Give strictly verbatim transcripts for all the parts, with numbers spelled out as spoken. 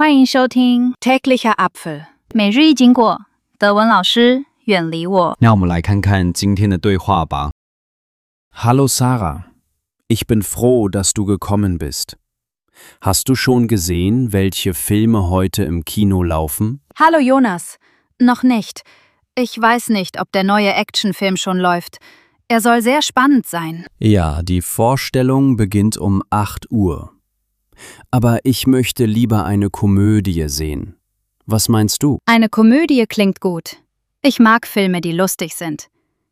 欢迎收听 Täglicher Apfel 每日一经过，德文老师远离我。 那我们来看看今天的对话吧。 Hallo Sarah, ich bin froh, dass du gekommen bist. Hast du schon gesehen, welche Filme heute im Kino laufen? Hallo Jonas, noch nicht. Ich weiß nicht, ob der neue Actionfilm schon läuft. Er soll sehr spannend sein. Ja, die Vorstellung beginnt um acht Uhr. Aber ich möchte lieber eine Komödie sehen. Was meinst du? Eine Komödie klingt gut. Ich mag Filme, die lustig sind.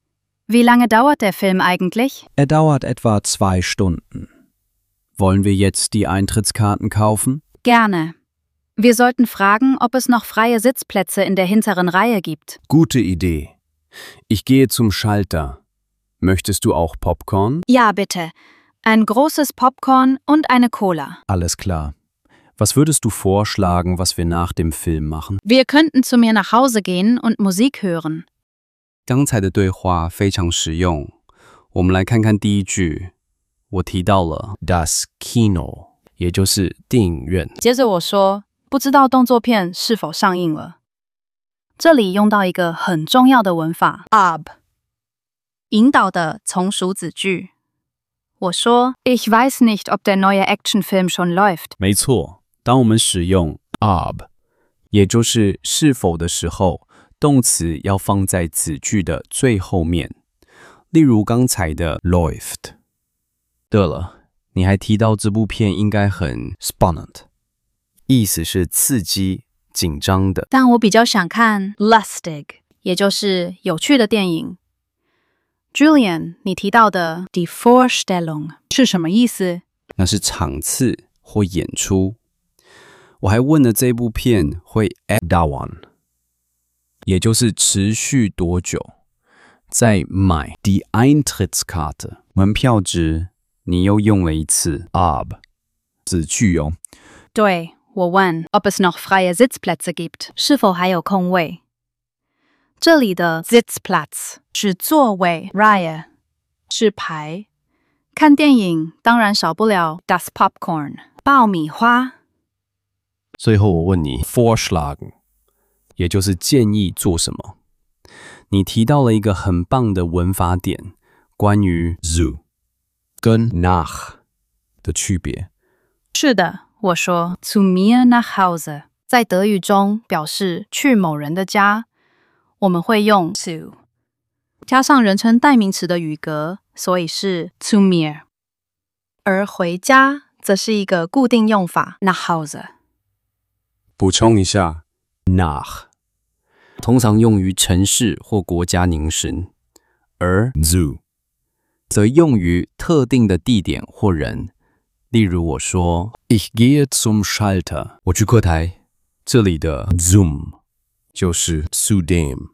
Wie lange dauert der Film eigentlich? Er dauert etwa zwei Stunden. Wollen wir jetzt die Eintrittskarten kaufen? Gerne. Wir sollten fragen, ob es noch freie Sitzplätze in der hinteren Reihe gibt. Gute Idee. Ich gehe zum Schalter. Möchtest du auch Popcorn? Ja, bitte. Ein großes Popcorn und eine Cola. Alles klar. Was würdest du vorschlagen, was wir nach dem Film machen? Wir könnten zu mir nach Hause gehen und Musik hören. 刚才的对话非常实用，我们来看看第一句。我提到了 das Kino， 也就是电影院。接着我说，不知道动作片是否上映了。这里用到一个很重要的文法 ob， 引导的从属子句。我说 Ich weiß nicht, ob der neue Actionfilm schon läuft。 没错，当我们使用 ob， 也就是是否的时候，动词要放在子句的最后面。例如刚才的 läuft。对了，你还提到这部片应该很 spannend， 意思是刺激、紧张的。 但我比较想看 lustig， 也就是有趣的电影。Julian， 你提到的 die Vorstellung 是什么意思？ 那是场次或演出。我还问了这部片会 dauern， 也就是持续多久。再买 die Eintrittskarte 门票值，你又用了一次 ob 子句哦。 对，我问 ob es noch freie Sitzplätze gibt， 是否还有空位。这里的 Sitzplatz 是座位 Reihe 是排。看电影当然少不了 das Popcorn 爆米花。 最后我问你 vorschlagen， 也就是建议做什么。你提到了一个很棒的文法点，关于 zu 跟 nach 的区别。 是的，我说 zu mir nach Hause， 在德语中表示去某人的家。我们会用 to 加上人称代名词的语格，所以是 zu mir。而回家则是一个固定用法 nach Hause。 补充一下 nach 通常用于城市或国家凝神，而 zu 则用于特定的地点或人。例如我说 Ich gehe zum Schalter， 我去柜台。这里的 zum 就是 zudem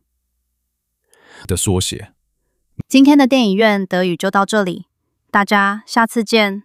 的缩写。 今天的电影院德语就到这里，大家下次见。